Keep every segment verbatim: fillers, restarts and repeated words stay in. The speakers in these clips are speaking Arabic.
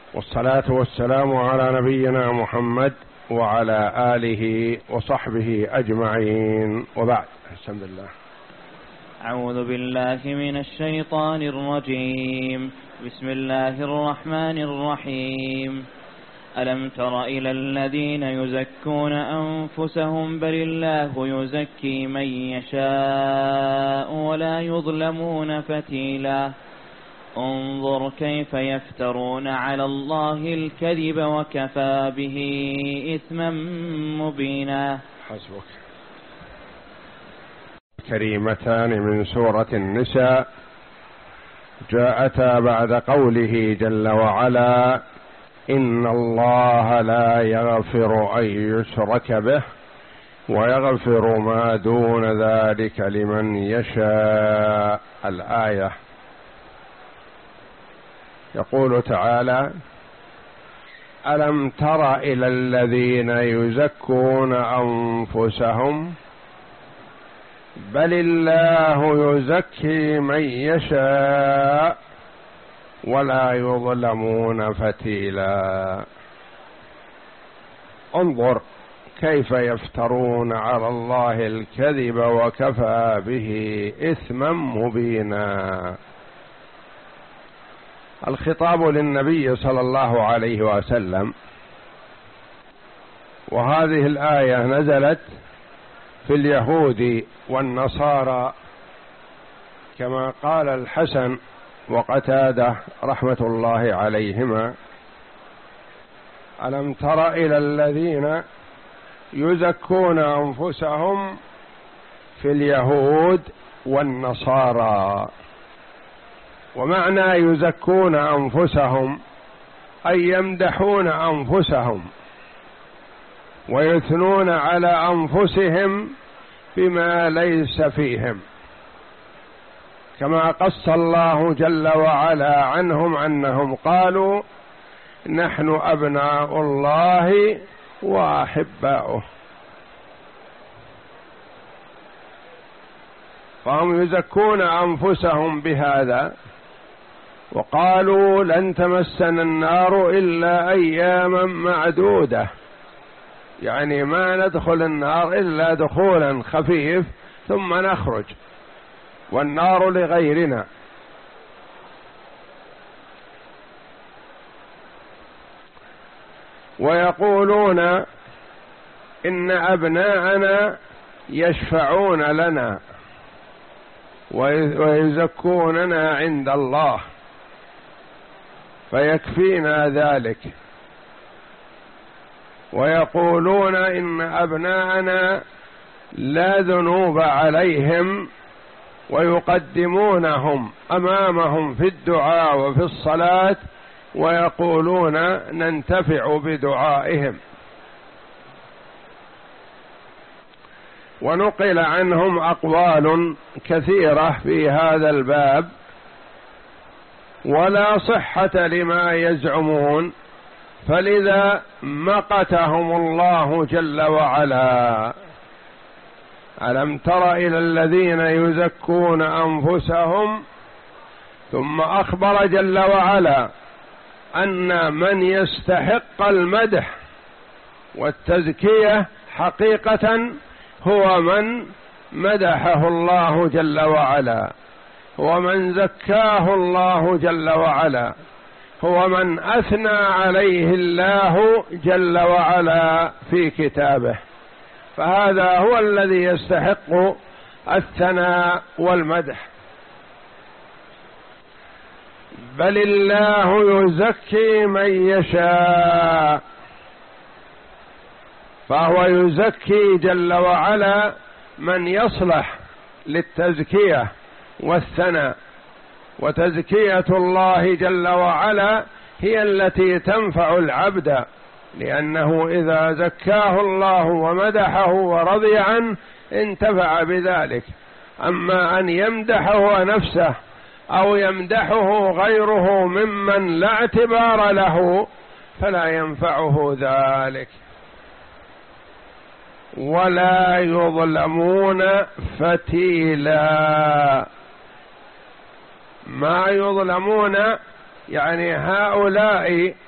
والصلاة والسلام على نبينا محمد وعلى آله وصحبه أجمعين، وبعد. بسم الله. أعوذ بالله من الشيطان الرجيم. بسم الله الرحمن الرحيم. ألم تر إلى الذين يزكون أنفسهم بل الله يزكي من يشاء ولا يظلمون فتيلا انظر كيف يفترون على الله الكذب وكفى به إثما مبينا. حسبك. كريمتان من سورة النساء جاءتا بعد قوله جل وعلا: إن الله لا يغفر أن يشرك به ويغفر ما دون ذلك لمن يشاء. الآية. يقول تعالى: ألم تر إلى الذين يزكون أنفسهم بل الله يزكي من يشاء ولا يظلمون فتيلا انظر كيف يفترون على الله الكذب وكفى به إثما مبينا. الخطاب للنبي صلى الله عليه وسلم، وهذه الآية نزلت في اليهود والنصارى كما قال الحسن وقتادة رحمة الله عليهما: ألم تر إلى الذين يزكون أنفسهم في اليهود والنصارى. ومعنى يزكون أنفسهم أي يمدحون أنفسهم ويثنون على أنفسهم بما ليس فيهم، كما قص الله جل وعلا عنهم أنهم قالوا: نحن أبناء الله وأحباؤه. فهم يزكون أنفسهم بهذا، وقالوا: لن تمسنا النار إلا أياما معدودة، يعني ما ندخل النار إلا دخولا خفيف ثم نخرج، والنار لغيرنا. ويقولون إن أبناءنا يشفعون لنا ويزكوننا عند الله فيكفينا ذلك. ويقولون إن أبناءنا لا ذنوب عليهم ويقدمونهم أمامهم في الدعاء وفي الصلاة، ويقولون ننتفع بدعائهم. ونقل عنهم أقوال كثيرة في هذا الباب، ولا صحة لما يزعمون، فلذا مقتهم الله جل وعلا. ألم تر إلى الذين يزكون أنفسهم، ثم أخبر جل وعلا أن من يستحق المدح والتزكية حقيقة هو من مدحه الله جل وعلا، هو من زكاه الله جل وعلا، هو من أثنى عليه الله جل وعلا في كتابه، فهذا هو الذي يستحق الثناء والمدح. بل الله يزكي من يشاء، فهو يزكي جل وعلا من يصلح للتزكية والثناء. وتزكية الله جل وعلا هي التي تنفع العبد، لأنه إذا زكاه الله ومدحه ورضي عنه انتفع بذلك. أما أن يمدحه نفسه أو يمدحه غيره ممن لا اعتبار له فلا ينفعه ذلك. ولا يظلمون فتيلا، ما يظلمون يعني هؤلاء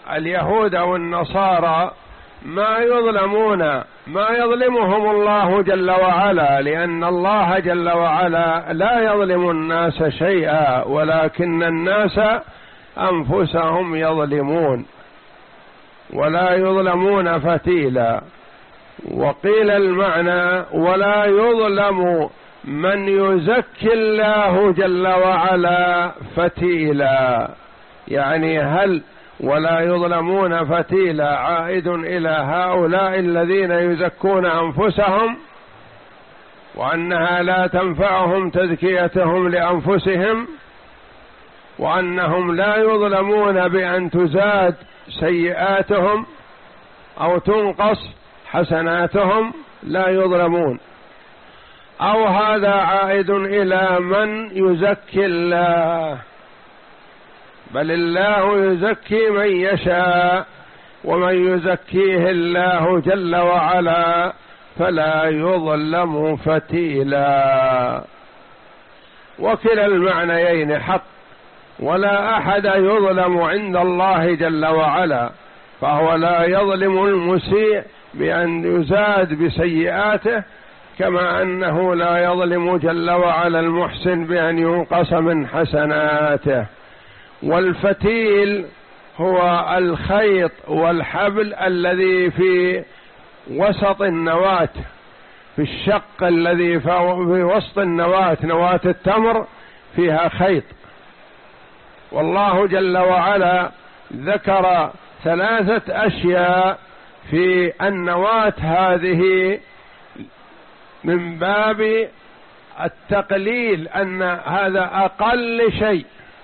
اليهود أو النصارى ما يظلمون، ما يظلمهم الله جل وعلا، لأن الله جل وعلا لا يظلم الناس شيئا، ولكن الناس أنفسهم يظلمون، ولا يظلمون فتيلا. وقيل المعنى ولا يظلم من يزكي الله جل وعلا فتيلا، يعني هل ولا يظلمون فتيلا عائد إلى هؤلاء الذين يزكون أنفسهم، وأنها لا تنفعهم تزكيتهم لأنفسهم، وأنهم لا يظلمون بأن تزاد سيئاتهم أو تنقص حسناتهم، لا يظلمون. أو هذا عائد إلى من يزكي الله، بل الله يزكي من يشاء، ومن يزكيه الله جل وعلا فلا يظلم فتيلا. وكلا المعنيين حق، ولا أحد يظلم عند الله جل وعلا، فهو لا يظلم المسيء بأن يزاد بسيئاته، كما أنه لا يظلم جل وعلا المحسن بأن ينقص من حسناته. والفتيل هو الخيط والحبل الذي في وسط النواة، في الشق الذي في وسط النواة، نواة التمر فيها خيط. والله جل وعلا ذكر ثلاثة أشياء في النواة هذه من باب التقليل، أن هذا أقل شيء،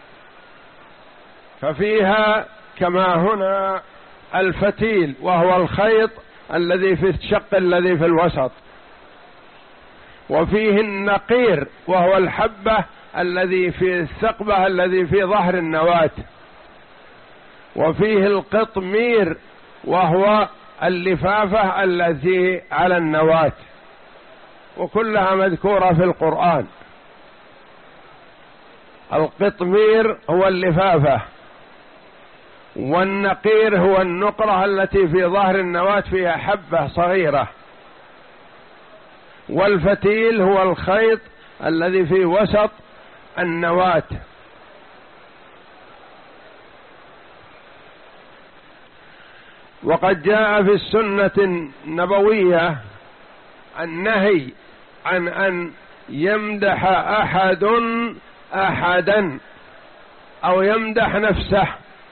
ففيها كما هنا الفتيل وهو الخيط الذي في الشق الذي في الوسط، وفيه النقير وهو الحبة الذي في الثقبة الذي في ظهر النواة، وفيه القطمير وهو اللفافة التي على النواة، وكلها مذكورة في القرآن. القطمير هو اللفافة، والنقير هو النقرة التي في ظهر النواة فيها حبة صغيرة، والفتيل هو الخيط الذي في وسط النواة. وقد جاء في السنة النبوية النهي عن أن يمدح أحد أحدا أو يمدح نفسه،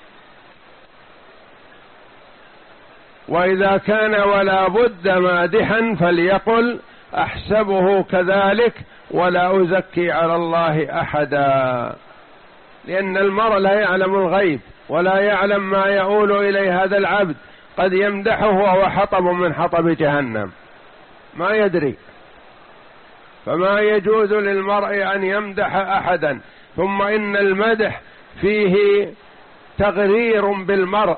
وإذا كان ولا بد مادحا فليقل أحسبه كذلك ولا أزكي على الله أحدا، لأن المرء لا يعلم الغيب ولا يعلم ما يؤول إليه هذا العبد، قد يمدحه وهو حطب من حطب جهنم، ما يدري. فما يجوز للمرء أن يمدح أحدا. ثم إن المدح فيه تغرير بالمرء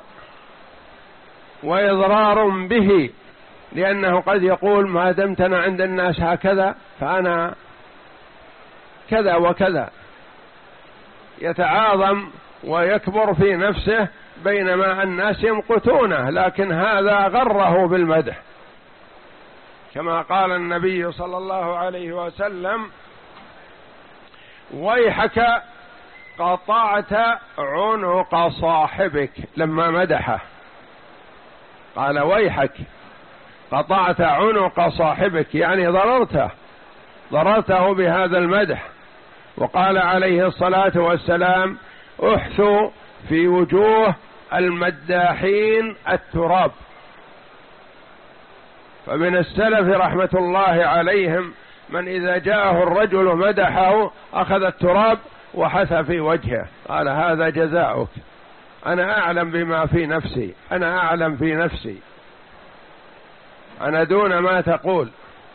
وإضرار به، لأنه قد يقول ما دمت أنا عند الناس هكذا فأنا كذا وكذا، يتعاظم ويكبر في نفسه، بينما الناس يمقتونه، لكن هذا غره بالمدح، كما قال النبي صلى الله عليه وسلم: ويحك قطعت عنق صاحبك، لما مدحه قال ويحك قطعت عنق صاحبك، يعني ضررته ضررته بهذا المدح. وقال عليه الصلاة والسلام: احثوا في وجوه المداحين التراب. فمن السلف رحمة الله عليهم من إذا جاءه الرجل مدحه أخذ التراب وحث في وجهه، قال: هذا جزاؤك، أنا أعلم بما في نفسي، أنا أعلم في نفسي، أنا دون ما تقول.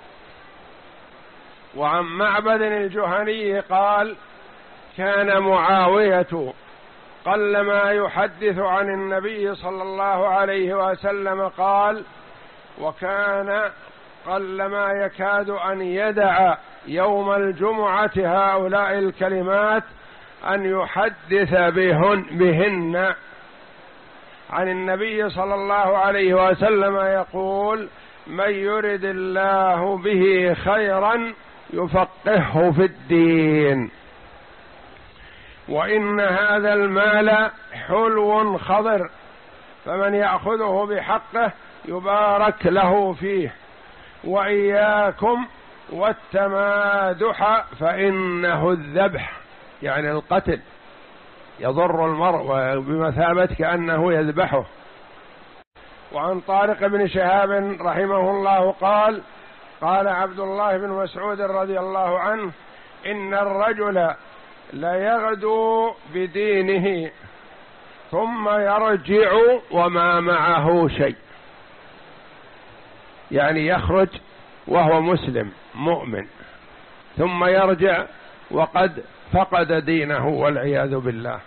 وعن معبد الجهني قال: كان معاوية قلما يحدث عن النبي صلى الله عليه وسلم قال: وكان قلما يكاد أن يدع يوم الجمعة هؤلاء الكلمات أن يحدث بهن, بهن عن النبي صلى الله عليه وسلم يقول: من يرد الله به خيرا يفقهه في الدين. وإن هذا المال حلو خضر، فمن يأخذه بحقه يبارك له فيه. وإياكم والتمادح فإنه الذبح، يعني القتل، يضر المرء بمثابة كأنه يذبحه. وعن طارق بن شهاب رحمه الله قال: قال عبد الله بن مسعود رضي الله عنه: إن الرجل ليغدو بدينه ثم يرجع وما معه شيء، يعني يخرج وهو مسلم مؤمن ثم يرجع وقد فقد دينه والعياذ بالله.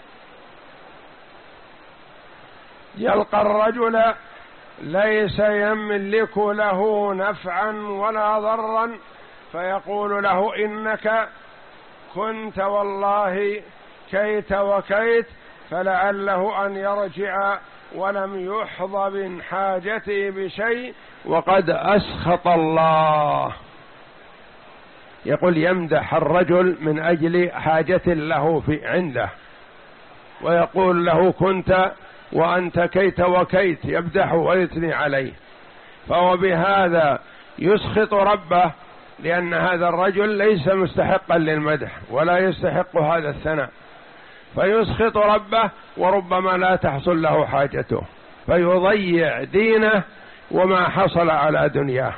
يلقى الرجل ليس يملك له نفعا ولا ضرا فيقول له: إنك كنت والله كيت وكيت، فلعله أن يرجع ولم يحظى من حاجته بشيء وقد أسخط الله. يقول يمدح الرجل من أجل حاجة له في عنده، ويقول له: كنت وأنت كيت وكيت، يمدحه ويثني عليه، فهو بهذا يسخط ربه، لأن هذا الرجل ليس مستحقا للمدح ولا يستحق هذا الثناء، فيسخط ربه وربما لا تحصل له حاجته، فيضيع دينه وما حصل على دنياه.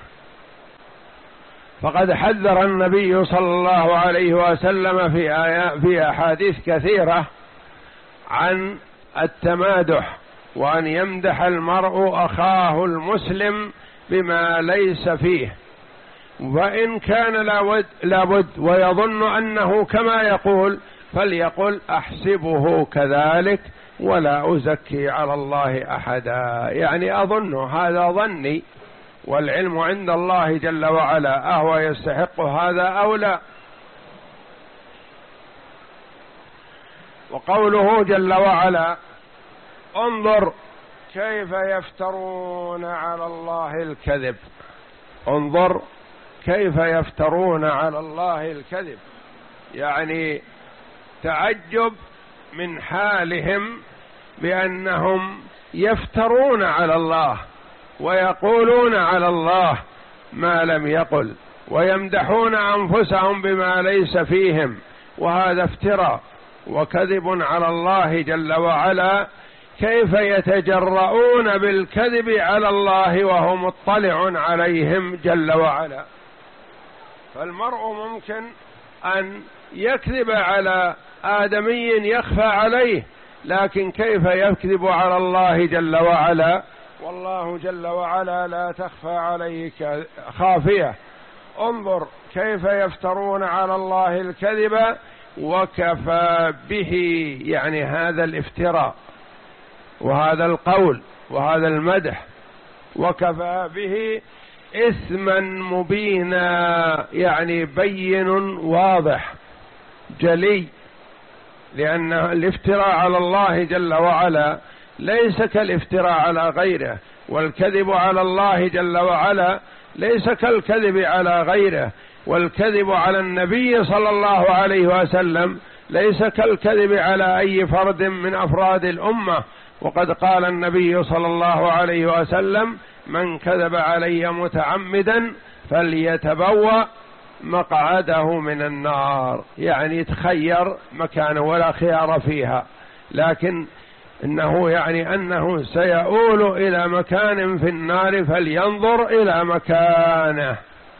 فقد حذر النبي صلى الله عليه وسلم في آيات في أحاديث كثيرة عن التمادح، وأن يمدح المرء أخاه المسلم بما ليس فيه، وإن كان لابد ويظن أنه كما يقول فليقل: أحسبه كذلك ولا أزكي على الله أحدا، يعني أظن هذا ظني والعلم عند الله جل وعلا، أهو يستحق هذا أو لا. وقوله جل وعلا: انظر كيف يفترون على الله الكذب. انظر كيف يفترون على الله الكذب، يعني تعجب من حالهم بأنهم يفترون على الله ويقولون على الله ما لم يقل، ويمدحون أنفسهم بما ليس فيهم، وهذا افتراء وكذب على الله جل وعلا. كيف يتجرؤون بالكذب على الله وهو مطلع عليهم جل وعلا؟ فالمرء ممكن أن يكذب على آدمي يخفى عليه، لكن كيف يكذب على الله جل وعلا؟ والله جل وعلا لا تخفى عليه خافية. انظر كيف يفترون على الله الكذب وكفى به، يعني هذا الافتراء وهذا القول وهذا المدح، وكفى به إثما مبينا، يعني بين واضح جلي، لأن الافتراء على الله جل وعلا ليس كالافتراء على غيره، والكذب على الله جل وعلا ليس كالكذب على غيره، والكذب على النبي صلى الله عليه وسلم ليس كالكذب على أي فرد من أفراد الأمة. وقد قال النبي صلى الله عليه وسلم: من كذب علي متعمدا فليتبوأ مقعده من النار، يعني يتخير مكانه ولا خيار فيها، لكن إنه يعني أنه سيؤول إلى مكان في النار فلينظر إلى مكانه.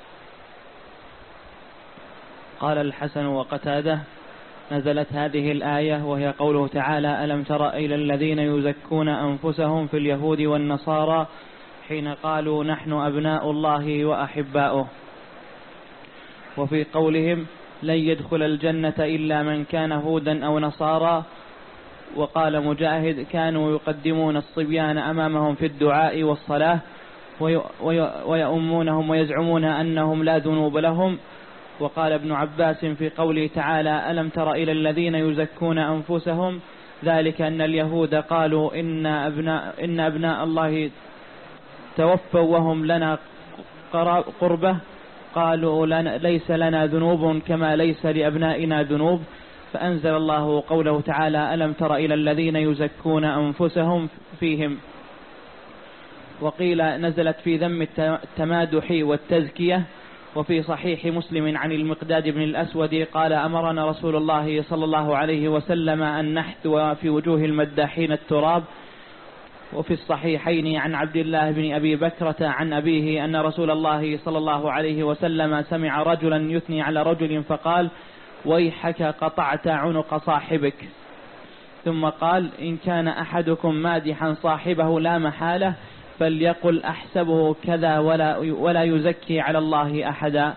قال الحسن وقتاده: نزلت هذه الآية وهي قوله تعالى: ألم تر إلى الذين يزكون أنفسهم في اليهود والنصارى حين قالوا نحن أبناء الله وأحباؤه. وفي قولهم: لن يدخل الجنة إلا من كان هودا أو نصارى. وقال مجاهد: كانوا يقدمون الصبيان أمامهم في الدعاء والصلاة ويؤمونهم ويزعمون أنهم لا ذنوب لهم. وقال ابن عباس في قوله تعالى: ألم تر إلى الذين يزكون أنفسهم: ذلك أن اليهود قالوا إن أبناء, إن أبناء الله توفوا وهم لنا قربة، قالوا لنا ليس لنا ذنوب كما ليس لأبنائنا ذنوب، فأنزل الله قوله تعالى: ألم تر إلى الذين يزكون أنفسهم فيهم. وقيل نزلت في ذم التمادح والتزكية. وفي صحيح مسلم عن المقداد بن الأسود قال: أمرنا رسول الله صلى الله عليه وسلم أن نحثو في وجوه المداحين التراب. وفي الصحيحين عن عبد الله بن أبي بكرة عن أبيه أن رسول الله صلى الله عليه وسلم سمع رجلا يثني على رجل فقال: ويحك قطعت عنق صاحبك. ثم قال: إن كان أحدكم مادحا صاحبه لا محالة فليقل أحسبه كذا ولا, ولا يزكي على الله أحدا.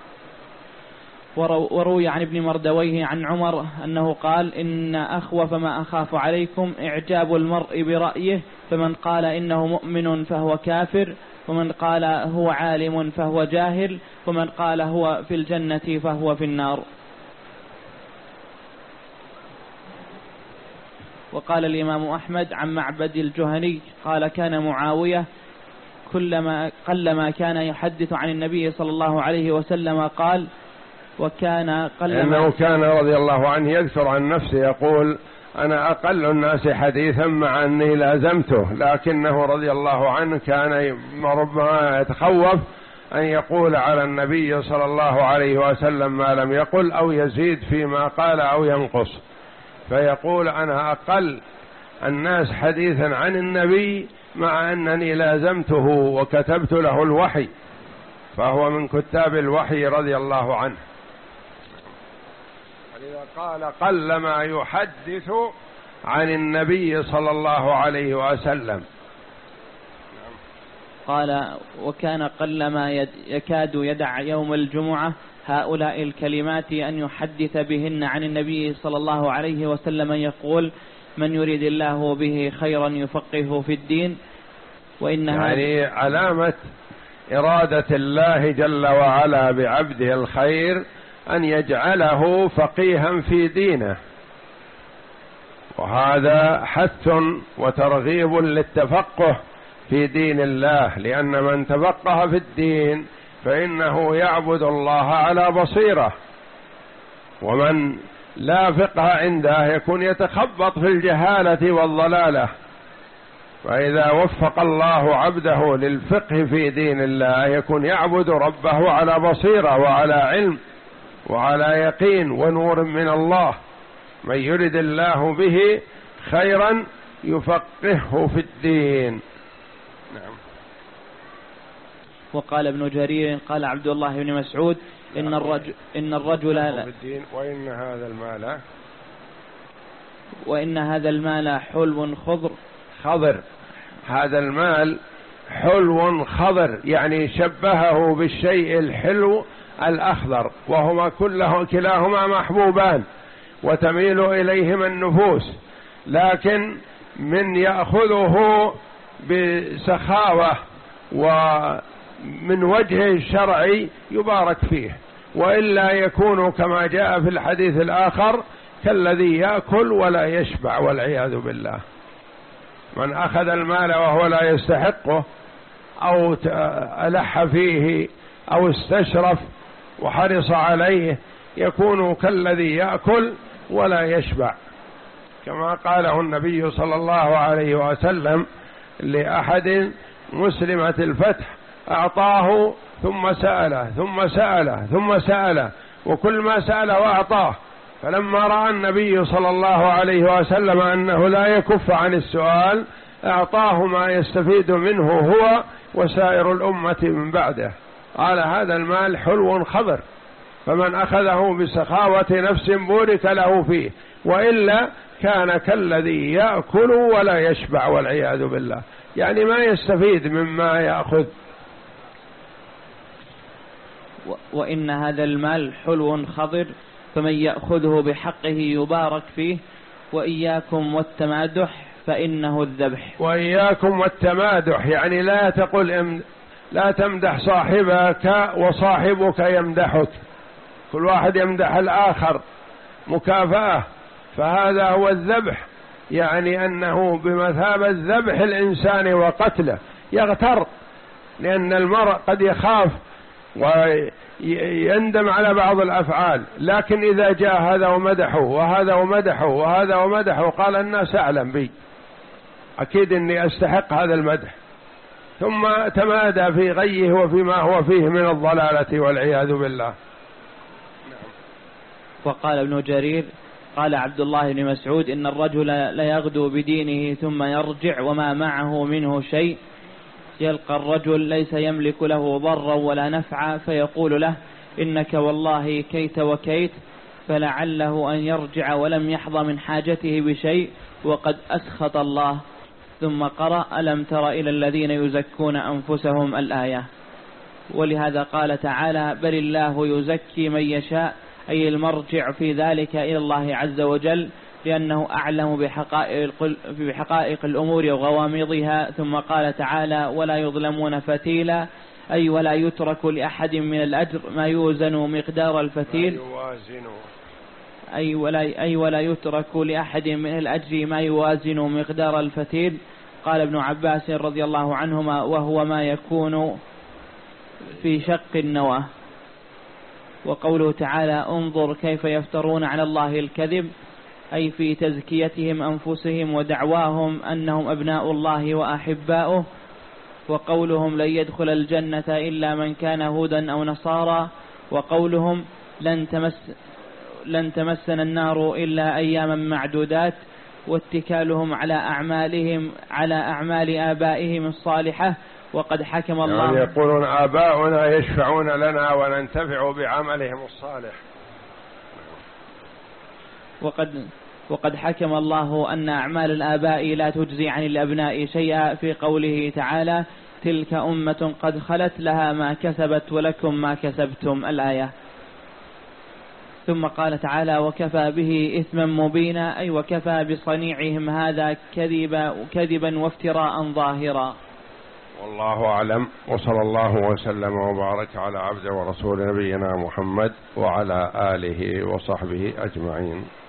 وروي عن ابن مردويه عن عمر أنه قال: إن أخوف ما أخاف عليكم إعجاب المرء برأيه، فمن قال إنه مؤمن فهو كافر، ومن قال هو عالم فهو جاهل، ومن قال هو في الجنة فهو في النار. وقال الإمام أحمد عن معبد الجهني قال: كان معاوية كلما قلما كان يحدث عن النبي صلى الله عليه وسلم قال: وكان قلما إنه كان رضي الله عنه يذكر عن نفسه يقول: أنا أقل الناس حديثا مع أني لازمته، لكنه رضي الله عنه كان ربما يتخوف أن يقول على النبي صلى الله عليه وسلم ما لم يقل أو يزيد فيما قال أو ينقص، فيقول: أنا أقل الناس حديثا عن النبي مع أنني لازمته وكتبت له الوحي، فهو من كتاب الوحي رضي الله عنه. ولذا قال: قل ما يحدث عن النبي صلى الله عليه وسلم. قال: وكان قلما يكاد يدع يوم الجمعة هؤلاء الكلمات أن يحدث بهن عن النبي صلى الله عليه وسلم، يقول: من يريد الله به خيرا يفقهه في الدين. وإنها يعني علامة إرادة الله جل وعلا بعبده الخير أن يجعله فقيها في دينه، وهذا حث وترغيب للتفقه في دين الله، لأن من تفقه في الدين فإنه يعبد الله على بصيرة، ومن لا فقه عنده يكون يتخبط في الجهالة والضلالة. فإذا وفق الله عبده للفقه في دين الله يكون يعبد ربه على بصيرة وعلى علم وعلى يقين ونور من الله. من يرد الله به خيرا يفقهه في الدين. نعم. وقال ابن جرير قال عبد الله بن مسعود: إن الرجل إن الرجل لا وإن هذا المال وإن هذا المال حلو خضر خضر هذا المال حلو خضر، يعني شبهه بالشيء الحلو الأخضر، وهما كله كلاهما محبوبان وتميل إليهما النفوس، لكن من يأخذه بسخاوة ومن وجه شرعي يبارك فيه، وإلا يكون كما جاء في الحديث الآخر كالذي يأكل ولا يشبع والعياذ بالله. من أخذ المال وهو لا يستحقه أو ألح فيه أو استشرف وحرص عليه يكون كالذي يأكل ولا يشبع، كما قاله النبي صلى الله عليه وسلم لأحد مسلمة الفتح: أعطاه ثم سأله ثم سأله ثم سأله، وكل ما سأله أعطاه، فلما رأى النبي صلى الله عليه وسلم أنه لا يكف عن السؤال أعطاه ما يستفيد منه هو وسائر الأمة من بعده. قال: هذا المال حلو خضر، فمن أخذه بسخاوة نفس بورك له فيه، وإلا كان كالذي يأكل ولا يشبع والعياذ بالله، يعني ما يستفيد مما يأخذ. وإن هذا المال حلو خضر فمن يأخذه بحقه يبارك فيه، وإياكم والتمادح فإنه الذبح. وإياكم والتمادح يعني لا تقل إم لا تمدح صاحبك وصاحبك يمدحك، كل واحد يمدح الآخر مكافأة، فهذا هو الذبح، يعني أنه بمثابة ذبح الإنسان وقتله، يغتر، لأن المرء قد يخاف ويندم على بعض الأفعال، لكن إذا جاء هذا ومدحه وهذا ومدحه وهذا ومدحه قال الناس أعلم بي، أكيد أني أستحق هذا المدح، ثم تمادى في غيه وفيما هو فيه من الضلالة والعياذ بالله. وقال ابن جرير قال عبد الله بن مسعود إن الرجل ليغدو بدينه ثم يرجع وما معه منه شيء، يلقى الرجل ليس يملك له ضرا ولا نفعا فيقول له إنك والله كيت وكيت، فلعله أن يرجع ولم يحظى من حاجته بشيء وقد أسخط الله. ثم قرأ ألم تر إلى الذين يزكون أنفسهم الآية. ولهذا قال تعالى بل الله يزكي من يشاء، أي المرجع في ذلك إلى الله عز وجل، لأنه أعلم بحقائق, بحقائق الأمور وغوامضها. ثم قال تعالى ولا يظلمون فتيلا، أي ولا يترك لأحد من الأجر ما يوزن مقدار الفتيل، أي ولا, أي ولا يترك لأحد من الأجر ما يوازن مقدار الفتيل. قال ابن عباس رضي الله عنهما وهو ما يكون في شق النواه. وقوله تعالى انظر كيف يفترون على الله الكذب، أي في تزكيتهم أنفسهم ودعواهم أنهم أبناء الله وأحباؤه. وقولهم لن يدخل الجنة إلا من كان هودا أو نصارى، وقولهم لن تمس لن تمسنا النار إلا أياما معدودات، واتكالهم على أعمالهم على أعمال آبائهم الصالحة. وقد حكم الله يعني يقولون آباؤنا يشفعون لنا وننتفع بعملهم الصالح. وقد وقد حكم الله أن أعمال الآباء لا تجزي عن الأبناء شيئا في قوله تعالى تلك أمة قد خلت لها ما كسبت ولكم ما كسبتم الآية. ثم قال تعالى وكفى به إثما مبينا، أي وكفى بصنيعهم هذا كذبا, كذبا وافتراء ظاهرا. والله أعلم، وصلى الله وسلم وبارك على عبد ورسول نبينا محمد وعلى آله وصحبه أجمعين.